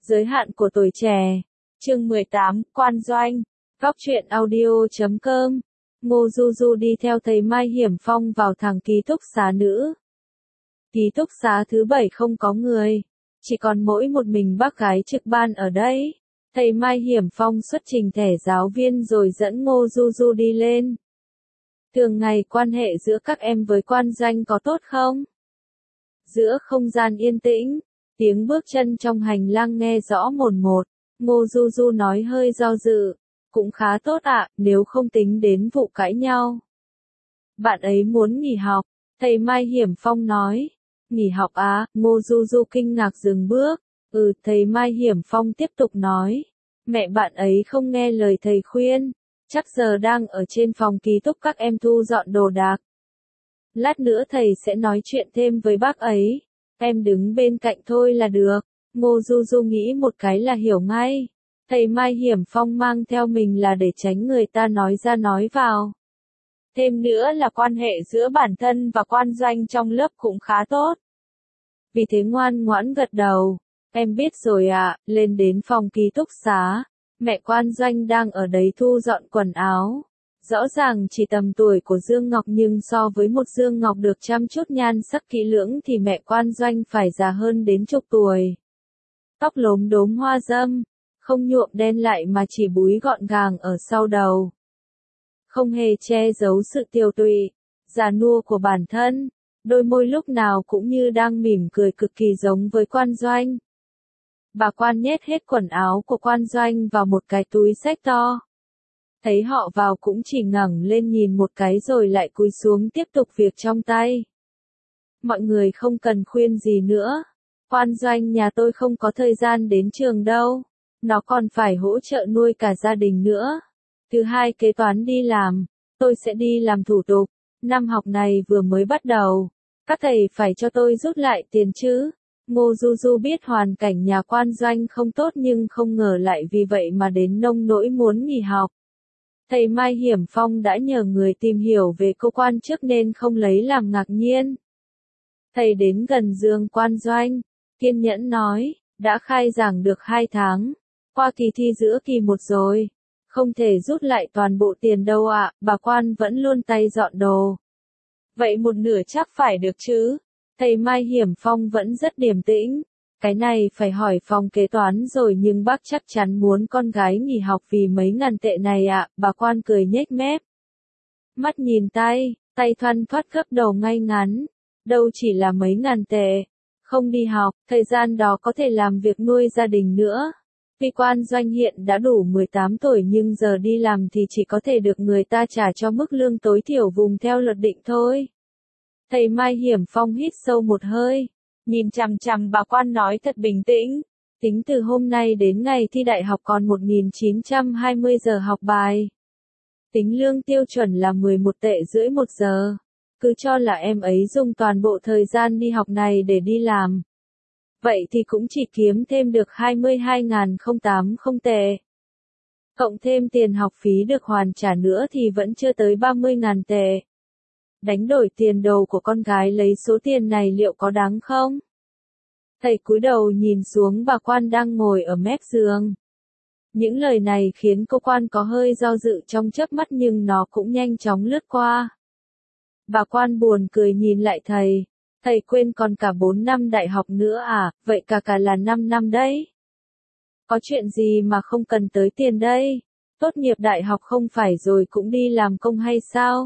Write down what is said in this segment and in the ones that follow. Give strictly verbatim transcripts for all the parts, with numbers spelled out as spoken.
Giới hạn của tuổi trẻ. Chương mười tám, Quan Doanh. Góc truyện audio chấm com. Ngô Du Du đi theo thầy Mai Hiểm Phong vào thẳng ký túc xá nữ. Ký túc xá thứ bảy không có người, chỉ còn mỗi một mình bác gái trực ban ở đây. Thầy Mai Hiểm Phong xuất trình thẻ giáo viên rồi dẫn Ngô Du Du đi lên. Thường ngày quan hệ giữa các em với Quan Doanh có tốt không? Giữa không gian yên tĩnh, tiếng bước chân trong hành lang nghe rõ mồn một. Ngô Du Du nói hơi do dự. Cũng khá tốt ạ, nếu không tính đến vụ cãi nhau. Bạn ấy muốn nghỉ học, thầy Mai Hiểm Phong nói. Nghỉ học á, Ngô Du Du kinh ngạc dừng bước. Ừ, thầy Mai Hiểm Phong tiếp tục nói. Mẹ bạn ấy không nghe lời thầy khuyên, chắc giờ đang ở trên phòng ký túc các em thu dọn đồ đạc. Lát nữa thầy sẽ nói chuyện thêm với bác ấy, em đứng bên cạnh thôi là được. Ngô Du Du nghĩ một cái là hiểu ngay. Thầy Mai Hiểm Phong mang theo mình là để tránh người ta nói ra nói vào. Thêm nữa là quan hệ giữa bản thân và Quan Doanh trong lớp cũng khá tốt. Vì thế ngoan ngoãn gật đầu. Em biết rồi ạ. Lên đến phòng ký túc xá. Mẹ Quan Doanh đang ở đấy thu dọn quần áo. Rõ ràng chỉ tầm tuổi của Dương Ngọc nhưng so với một Dương Ngọc được chăm chút nhan sắc kỹ lưỡng thì mẹ Quan Doanh phải già hơn đến chục tuổi. Tóc lốm đốm hoa râm, không nhuộm đen lại mà chỉ búi gọn gàng ở sau đầu. Không hề che giấu sự tiều tụy, già nua của bản thân, đôi môi lúc nào cũng như đang mỉm cười cực kỳ giống với Quan Doanh. Bà Quan nhét hết quần áo của Quan Doanh vào một cái túi xách to. Thấy họ vào cũng chỉ ngẩng lên nhìn một cái rồi lại cúi xuống tiếp tục việc trong tay. Mọi người không cần khuyên gì nữa. Quan Doanh nhà tôi không có thời gian đến trường đâu. Nó còn phải hỗ trợ nuôi cả gia đình nữa. Thứ hai kế toán đi làm. Tôi sẽ đi làm thủ tục. Năm học này vừa mới bắt đầu. Các thầy phải cho tôi rút lại tiền chứ. Ngô Du Du biết hoàn cảnh nhà Quan Doanh không tốt nhưng không ngờ lại vì vậy mà đến nông nỗi muốn nghỉ học. Thầy Mai Hiểm Phong đã nhờ người tìm hiểu về cô Quan trước nên không lấy làm ngạc nhiên. Thầy đến gần giường Quan Doanh, kiên nhẫn nói, đã khai giảng được hai tháng, qua kỳ thi giữa kỳ một rồi, không thể rút lại toàn bộ tiền đâu ạ, bà Quan vẫn luôn tay dọn đồ. Vậy một nửa chắc phải được chứ? Thầy Mai Hiểm Phong vẫn rất điềm tĩnh. Cái này phải hỏi phòng kế toán rồi nhưng bác chắc chắn muốn con gái nghỉ học vì mấy ngàn tệ này ạ, bà Quan cười nhếch mép. Mắt nhìn tay, tay thoăn thoắt gấp đầu ngay ngắn, đâu chỉ là mấy ngàn tệ, không đi học, thời gian đó có thể làm việc nuôi gia đình nữa. Vì Quan Doanh hiện đã đủ mười tám tuổi nhưng giờ đi làm thì chỉ có thể được người ta trả cho mức lương tối thiểu vùng theo luật định thôi. Thầy Mai Hiểm Phong hít sâu một hơi. Nhìn chằm chằm bà Quan nói thật bình tĩnh, tính từ hôm nay đến ngày thi đại học còn một nghìn chín trăm hai mươi giờ học bài. Tính lương tiêu chuẩn là mười một tệ rưỡi một giờ. Cứ cho là em ấy dùng toàn bộ thời gian đi học này để đi làm. Vậy thì cũng chỉ kiếm thêm được hai mươi hai nghìn không trăm tám mươi tệ. Cộng thêm tiền học phí được hoàn trả nữa thì vẫn chưa tới ba mươi nghìn tệ. Đánh đổi tiền đồ của con gái lấy số tiền này liệu có đáng không? Thầy cúi đầu nhìn xuống bà Quan đang ngồi ở mép giường. Những lời này khiến cô Quan có hơi do dự trong chớp mắt nhưng nó cũng nhanh chóng lướt qua. Bà Quan buồn cười nhìn lại thầy. Thầy quên còn cả bốn năm đại học nữa à, vậy cả cả là năm năm đấy. Có chuyện gì mà không cần tới tiền đây? Tốt nghiệp đại học không phải rồi cũng đi làm công hay sao?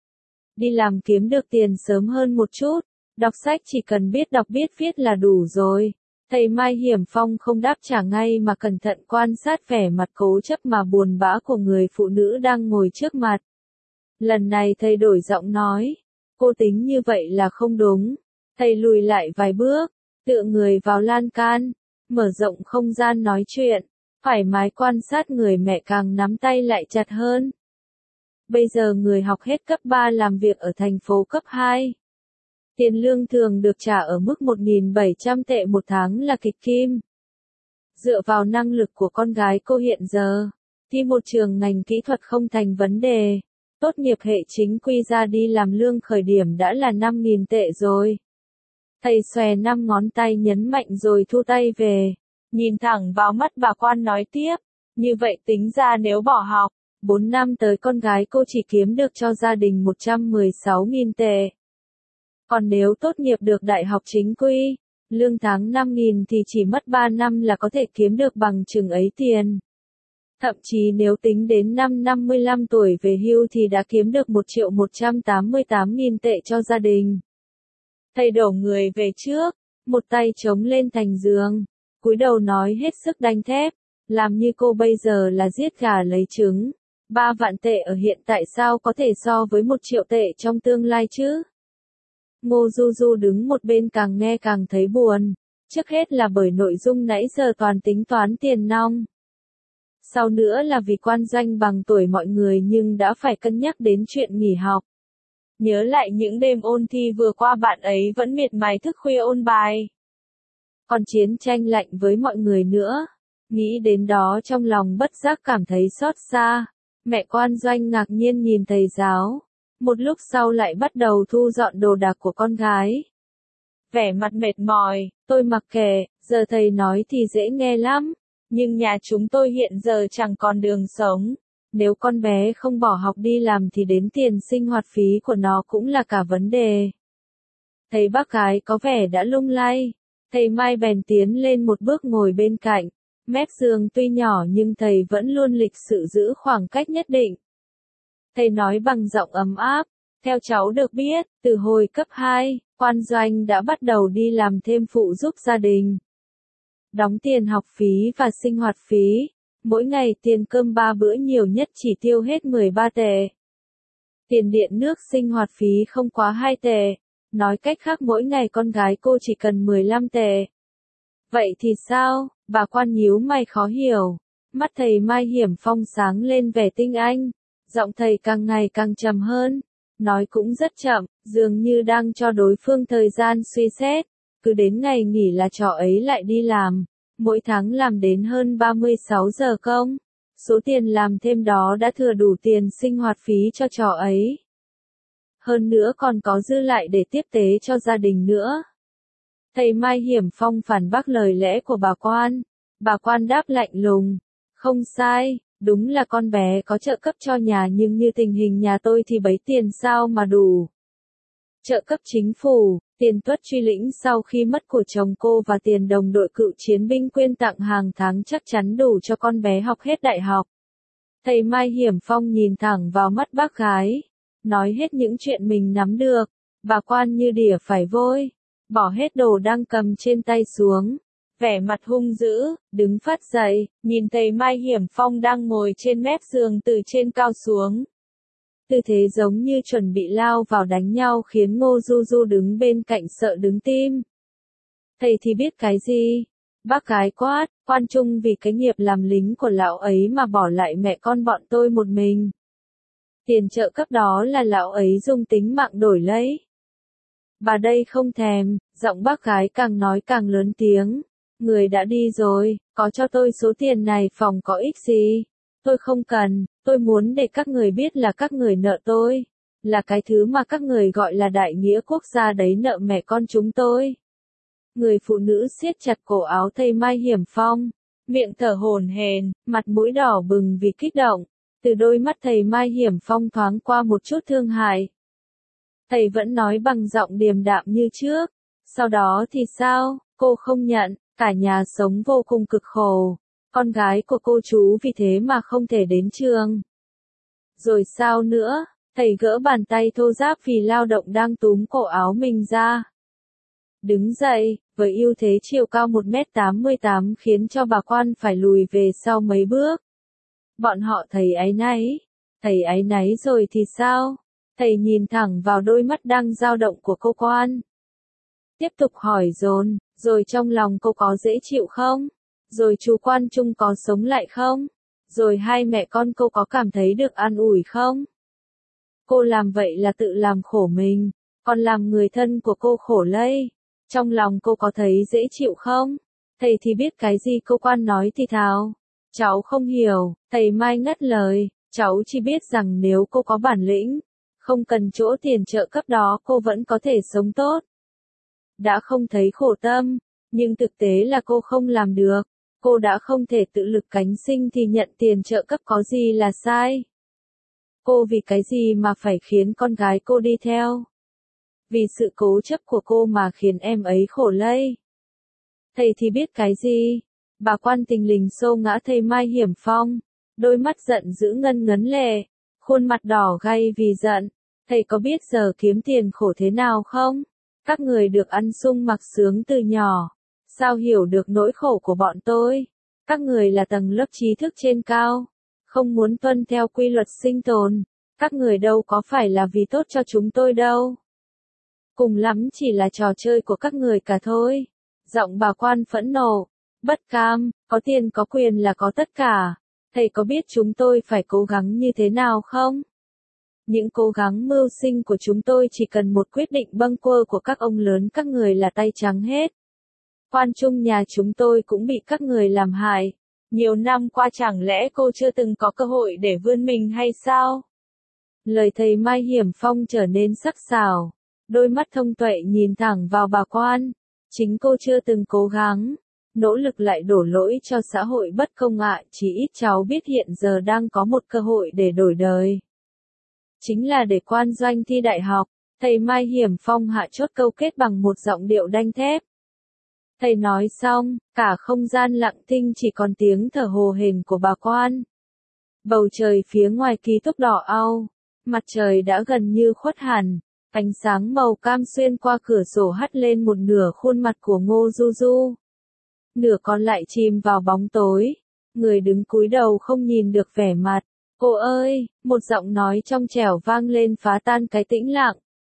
Đi làm kiếm được tiền sớm hơn một chút, đọc sách chỉ cần biết đọc biết viết là đủ rồi. Thầy Mai Hiểm Phong không đáp trả ngay mà cẩn thận quan sát vẻ mặt cố chấp mà buồn bã của người phụ nữ đang ngồi trước mặt. Lần này thầy đổi giọng nói, cô tính như vậy là không đúng. Thầy lùi lại vài bước, tựa người vào lan can, mở rộng không gian nói chuyện, thoải mái quan sát người mẹ càng nắm tay lại chặt hơn. Bây giờ người học hết cấp ba làm việc ở thành phố cấp hai. Tiền lương thường được trả ở mức một nghìn bảy trăm tệ một tháng là kịch kim. Dựa vào năng lực của con gái cô hiện giờ, thi một trường ngành kỹ thuật không thành vấn đề. Tốt nghiệp hệ chính quy ra đi làm lương khởi điểm đã là năm nghìn tệ rồi. Thầy xòe năm ngón tay nhấn mạnh rồi thu tay về. Nhìn thẳng vào mắt bà quan nói tiếp, như vậy tính ra nếu bỏ học, bốn năm tới con gái cô chỉ kiếm được cho gia đình một trăm mười sáu nghìn tệ. Còn nếu tốt nghiệp được đại học chính quy, lương tháng năm nghìn thì chỉ mất ba năm là có thể kiếm được bằng chừng ấy tiền. Thậm chí nếu tính đến năm năm mươi lăm tuổi về hưu thì đã kiếm được một triệu một trăm tám mươi tám nghìn tệ cho gia đình. Thầy đổ người về trước, một tay chống lên thành giường, cúi đầu nói hết sức đanh thép, làm như cô bây giờ là giết gà lấy trứng. Ba vạn tệ ở hiện tại sao có thể so với một triệu tệ trong tương lai chứ? Ngô Du Du đứng một bên càng nghe càng thấy buồn, trước hết là bởi nội dung nãy giờ toàn tính toán tiền nong. Sau nữa là vì quan doanh bằng tuổi mọi người nhưng đã phải cân nhắc đến chuyện nghỉ học. Nhớ lại những đêm ôn thi vừa qua bạn ấy vẫn miệt mài thức khuya ôn bài. Còn chiến tranh lạnh với mọi người nữa. Nghĩ đến đó trong lòng bất giác cảm thấy xót xa. Mẹ quan doanh ngạc nhiên nhìn thầy giáo. Một lúc sau lại bắt đầu thu dọn đồ đạc của con gái. Vẻ mặt mệt mỏi, tôi mặc kệ, giờ thầy nói thì dễ nghe lắm. Nhưng nhà chúng tôi hiện giờ chẳng còn đường sống. Nếu con bé không bỏ học đi làm thì đến tiền sinh hoạt phí của nó cũng là cả vấn đề. Thấy bác gái có vẻ đã lung lay. Thầy Mai bèn tiến lên một bước ngồi bên cạnh. Mép giường tuy nhỏ nhưng thầy vẫn luôn lịch sự giữ khoảng cách nhất định. Thầy nói bằng giọng ấm áp. Theo cháu được biết, từ hồi cấp hai, quan doanh đã bắt đầu đi làm thêm phụ giúp gia đình. Đóng tiền học phí và sinh hoạt phí. Mỗi ngày tiền cơm ba bữa nhiều nhất chỉ tiêu hết mười ba tệ. Tiền điện nước sinh hoạt phí không quá hai tệ. Nói cách khác mỗi ngày con gái cô chỉ cần mười lăm tệ. Vậy thì sao? Bà quan nhíu mày khó hiểu. Mắt thầy Mai Hiểm Phong sáng lên vẻ tinh anh. Giọng thầy càng ngày càng trầm hơn. Nói cũng rất chậm, dường như đang cho đối phương thời gian suy xét. Cứ đến ngày nghỉ là trò ấy lại đi làm. Mỗi tháng làm đến hơn ba mươi sáu giờ công. Số tiền làm thêm đó đã thừa đủ tiền sinh hoạt phí cho trò ấy. Hơn nữa còn có dư lại để tiếp tế cho gia đình nữa. Thầy Mai Hiểm Phong phản bác lời lẽ của bà quan. Bà quan đáp lạnh lùng. Không sai, đúng là con bé có trợ cấp cho nhà nhưng như tình hình nhà tôi thì bấy tiền sao mà đủ. Trợ cấp chính phủ, tiền tuất truy lĩnh sau khi mất của chồng cô và tiền đồng đội cựu chiến binh quyên tặng hàng tháng chắc chắn đủ cho con bé học hết đại học. Thầy Mai Hiểm Phong nhìn thẳng vào mắt bác gái. Nói hết những chuyện mình nắm được. Bà quan như đỉa phải vôi. Bỏ hết đồ đang cầm trên tay xuống. Vẻ mặt hung dữ, đứng phát dậy, nhìn thầy Mai Hiểm Phong đang ngồi trên mép giường từ trên cao xuống. Tư thế giống như chuẩn bị lao vào đánh nhau khiến Ngô Du Du đứng bên cạnh sợ đứng tim. Thầy thì biết cái gì? Bác gái quát, quan trung vì cái nghiệp làm lính của lão ấy mà bỏ lại mẹ con bọn tôi một mình. Tiền trợ cấp đó là lão ấy dùng tính mạng đổi lấy. Bà đây không thèm, giọng bác gái càng nói càng lớn tiếng. Người đã đi rồi, có cho tôi số tiền này phòng có ích gì? Tôi không cần, tôi muốn để các người biết là các người nợ tôi. Là cái thứ mà các người gọi là đại nghĩa quốc gia đấy nợ mẹ con chúng tôi. Người phụ nữ siết chặt cổ áo thầy Mai Hiểm Phong. Miệng thở hổn hển, mặt mũi đỏ bừng vì kích động. Từ đôi mắt thầy Mai Hiểm Phong thoáng qua một chút thương hại. Thầy vẫn nói bằng giọng điềm đạm như trước. Sau đó thì sao, cô không nhận, cả nhà sống vô cùng cực khổ. Con gái của cô chú vì thế mà không thể đến trường. Rồi sao nữa, thầy gỡ bàn tay thô ráp vì lao động đang túm cổ áo mình ra. Đứng dậy, với ưu thế chiều cao một mét tám mươi tám khiến cho bà quan phải lùi về sau mấy bước. Bọn họ thấy áy náy, thầy áy náy rồi thì sao? Thầy nhìn thẳng vào đôi mắt đang dao động của cô quan. Tiếp tục hỏi dồn, rồi trong lòng cô có dễ chịu không? Rồi chú quan trung có sống lại không? Rồi hai mẹ con cô có cảm thấy được an ủi không? Cô làm vậy là tự làm khổ mình, còn làm người thân của cô khổ lây. Trong lòng cô có thấy dễ chịu không? Thầy thì biết cái gì cô quan nói thì thào. Cháu không hiểu, thầy Mai ngắt lời, cháu chỉ biết rằng nếu cô có bản lĩnh, không cần chỗ tiền trợ cấp đó cô vẫn có thể sống tốt. Đã không thấy khổ tâm, nhưng thực tế là cô không làm được. Cô đã không thể tự lực cánh sinh thì nhận tiền trợ cấp có gì là sai. Cô vì cái gì mà phải khiến con gái cô đi theo? Vì sự cố chấp của cô mà khiến em ấy khổ lây. Thầy thì biết cái gì? Bà quan tình lình xô ngã thầy Mai Hiểm Phong, đôi mắt giận dữ ngân ngấn lệ, khuôn mặt đỏ gay vì giận. Thầy có biết giờ kiếm tiền khổ thế nào không? Các người được ăn sung mặc sướng từ nhỏ, sao hiểu được nỗi khổ của bọn tôi? Các người là tầng lớp trí thức trên cao, không muốn tuân theo quy luật sinh tồn. Các người đâu có phải là vì tốt cho chúng tôi đâu. Cùng lắm chỉ là trò chơi của các người cả thôi. Giọng bà quan phẫn nộ, bất cam, có tiền có quyền là có tất cả. Thầy có biết chúng tôi phải cố gắng như thế nào không? Những cố gắng mưu sinh của chúng tôi chỉ cần một quyết định bâng quơ của các ông lớn các người là tay trắng hết. Quan trung nhà chúng tôi cũng bị các người làm hại. Nhiều năm qua chẳng lẽ cô chưa từng có cơ hội để vươn mình hay sao? Lời thầy Mai Hiểm Phong trở nên sắc sảo, đôi mắt thông tuệ nhìn thẳng vào bà quan. Chính cô chưa từng cố gắng, nỗ lực lại đổ lỗi cho xã hội bất công ạ. Chỉ ít cháu biết hiện giờ đang có một cơ hội để đổi đời. Chính là để quan doanh thi đại học. Thầy Mai Hiểm Phong hạ chốt câu kết bằng một giọng điệu đanh thép. Thầy nói xong, cả không gian lặng thinh chỉ còn tiếng thở hổn hển của bà quan. Bầu trời phía ngoài ký túc đỏ au, mặt trời đã gần như khuất hẳn, ánh sáng màu cam xuyên qua cửa sổ hắt lên một nửa khuôn mặt của Ngô Du Du. Nửa còn lại chìm vào bóng tối, người đứng cúi đầu không nhìn được vẻ mặt. Cô ơi, một giọng nói trong trẻo vang lên phá tan cái tĩnh lặng.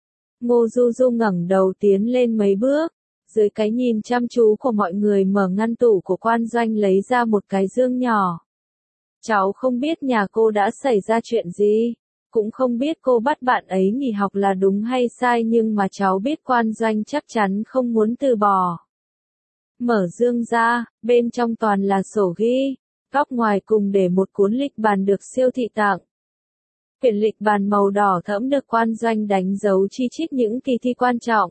Ngô Du Du ngẩng đầu tiến lên mấy bước, dưới cái nhìn chăm chú của mọi người mở ngăn tủ của quan doanh lấy ra một cái dương nhỏ. Cháu không biết nhà cô đã xảy ra chuyện gì, cũng không biết cô bắt bạn ấy nghỉ học là đúng hay sai nhưng mà cháu biết quan doanh chắc chắn không muốn từ bỏ. Mở dương ra, bên trong toàn là sổ ghi, góc ngoài cùng để một cuốn lịch bàn được siêu thị tặng. Quyển lịch bàn màu đỏ thẫm được quan doanh đánh dấu chi chít những kỳ thi quan trọng.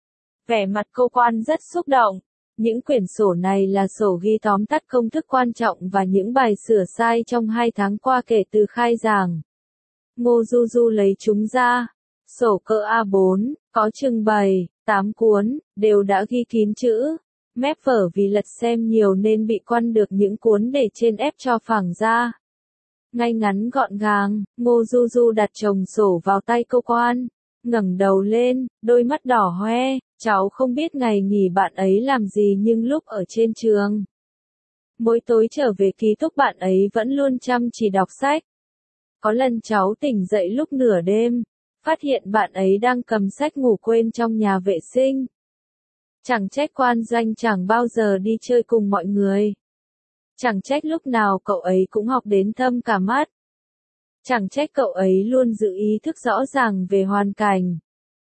Vẻ mặt cô quan rất xúc động. Những quyển sổ này là sổ ghi tóm tắt công thức quan trọng và những bài sửa sai trong hai tháng qua kể từ khai giảng. Ngô Du Du lấy chúng ra. Sổ cỡ A bốn, có chừng bảy, tám cuốn, đều đã ghi kín chữ. Mép vở vì lật xem nhiều nên bị quăn được những cuốn để trên ép cho phẳng ra. Ngay ngắn gọn gàng, Ngô Du Du đặt chồng sổ vào tay cô quan, ngẩng đầu lên, đôi mắt đỏ hoe. Cháu không biết ngày nghỉ bạn ấy làm gì nhưng lúc ở trên trường, mỗi tối trở về ký túc bạn ấy vẫn luôn chăm chỉ đọc sách. Có lần cháu tỉnh dậy lúc nửa đêm, phát hiện bạn ấy đang cầm sách ngủ quên trong nhà vệ sinh. Chẳng trách quan doanh chẳng bao giờ đi chơi cùng mọi người. Chẳng trách lúc nào cậu ấy cũng học đến thâm cả mắt. Chẳng trách cậu ấy luôn giữ ý thức rõ ràng về hoàn cảnh.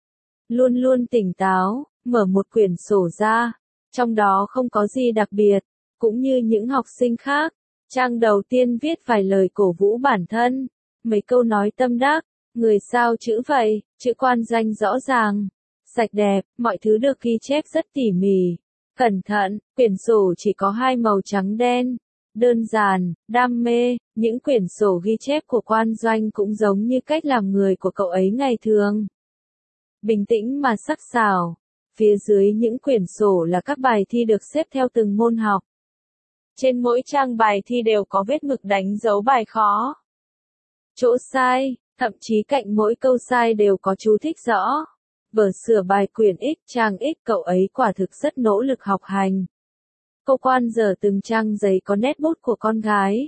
Luôn luôn tỉnh táo, mở một quyển sổ ra, trong đó không có gì đặc biệt, cũng như những học sinh khác. Trang đầu tiên viết vài lời cổ vũ bản thân, mấy câu nói tâm đắc, người sao chữ vậy, chữ quan doanh rõ ràng, sạch đẹp, mọi thứ được ghi chép rất tỉ mỉ, cẩn thận. Quyển sổ chỉ có hai màu trắng đen, đơn giản, đam mê. Những quyển sổ ghi chép của quan doanh cũng giống như cách làm người của cậu ấy ngày thường. Bình tĩnh mà sắc sảo. Phía dưới những quyển sổ là các bài thi được xếp theo từng môn học. Trên mỗi trang bài thi đều có vết mực đánh dấu bài khó. Chỗ sai, thậm chí cạnh mỗi câu sai đều có chú thích rõ. Vở sửa bài quyển X trang X cậu ấy quả thực rất nỗ lực học hành. Cô quan dở từng trang giấy có nét bút của con gái.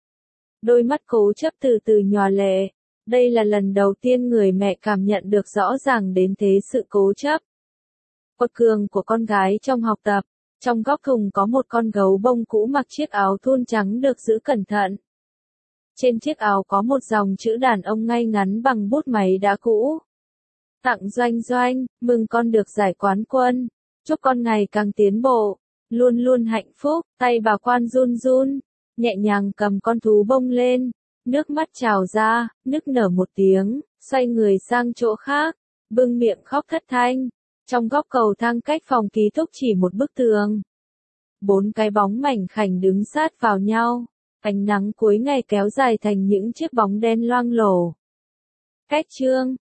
Đôi mắt cố chấp từ từ nhòa lệ. Đây là lần đầu tiên người mẹ cảm nhận được rõ ràng đến thế sự cố chấp. Quật cường của con gái trong học tập. Trong góc thùng có một con gấu bông cũ mặc chiếc áo thun trắng được giữ cẩn thận. Trên chiếc áo có một dòng chữ đàn ông ngay ngắn bằng bút máy đã cũ. Tặng Doanh Doanh, mừng con được giải quán quân. Chúc con ngày càng tiến bộ, luôn luôn hạnh phúc. Tay bà quan run run, nhẹ nhàng cầm con thú bông lên. Nước mắt trào ra, nức nở một tiếng, xoay người sang chỗ khác, bưng miệng khóc thất thanh. Trong góc cầu thang cách phòng ký túc chỉ một bức tường. bốn cái bóng mảnh khảnh đứng sát vào nhau. Ánh nắng cuối ngày kéo dài thành những chiếc bóng đen loang lổ. Cách chương